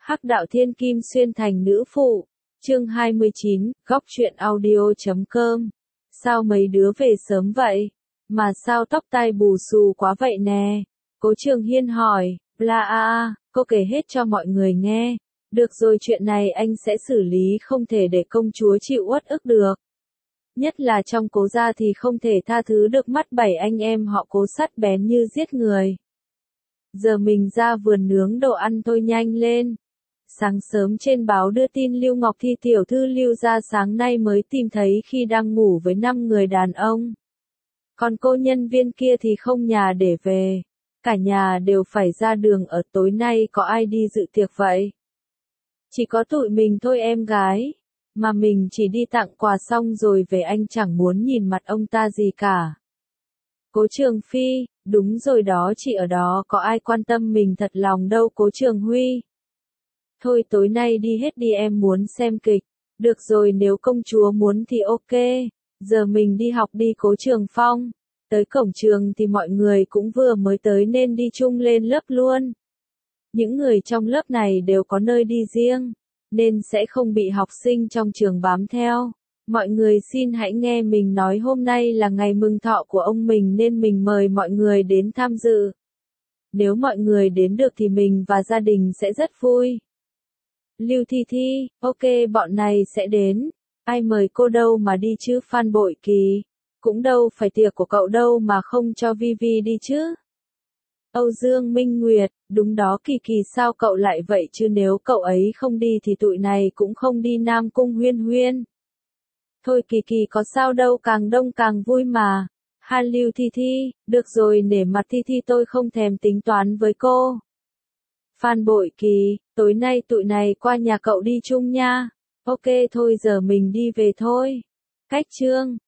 Hắc đạo thiên kim xuyên thành nữ phụ. Chương 29, góc truyện audio.com. Sao mấy đứa về sớm vậy? Mà sao tóc tai bù xù quá vậy nè? Cố Trường Hiên hỏi, cô kể hết cho mọi người nghe. Được rồi, chuyện này anh sẽ xử lý, không thể để công chúa chịu uất ức được. Nhất là trong Cố gia thì không thể tha thứ được, mắt bảy anh em họ Cố sắt bén như giết người. Giờ mình ra vườn nướng đồ ăn thôi, nhanh lên. Sáng sớm trên báo đưa tin Lưu Ngọc Thi tiểu thư Lưu gia sáng nay mới tìm thấy khi đang ngủ với 5 người đàn ông. Còn cô nhân viên kia thì không nhà để về. Cả nhà đều phải ra đường ở, tối nay có ai đi dự tiệc vậy? Chỉ có tụi mình thôi em gái. Mà mình chỉ đi tặng quà xong rồi về, anh chẳng muốn nhìn mặt ông ta gì cả. Cố Trường Phi, đúng rồi đó, chị ở đó có ai quan tâm mình thật lòng đâu. Cố Trường Huy. Thôi tối nay đi hết đi, em muốn xem kịch. Được rồi, nếu công chúa muốn thì ok. Giờ mình đi học đi. Cố Trường Phong. Tới cổng trường thì mọi người cũng vừa mới tới nên đi chung lên lớp luôn. Những người trong lớp này đều có nơi đi riêng, nên sẽ không bị học sinh trong trường bám theo. Mọi người xin hãy nghe mình nói, hôm nay là ngày mừng thọ của ông mình nên mình mời mọi người đến tham dự. Nếu mọi người đến được thì mình và gia đình sẽ rất vui. Lưu Thi Thi, ok, bọn này sẽ đến. Ai mời cô đâu mà đi chứ? Phan Bội Kỳ, cũng đâu phải tiệc của cậu đâu mà không cho Vi đi chứ. Âu Dương Minh Nguyệt, đúng đó Kỳ Kỳ, sao cậu lại vậy chứ, nếu cậu ấy không đi thì tụi này cũng không đi. Nam Cung Huyên Huyên. Thôi Kỳ Kỳ có sao đâu, càng đông càng vui mà. Lưu Thi Thi, được rồi, nể mặt Thi Thi tôi không thèm tính toán với cô. Phan Bội Kỳ, tối nay tụi này qua nhà cậu đi chung nha. Ok thôi, giờ mình đi về thôi. Cách chương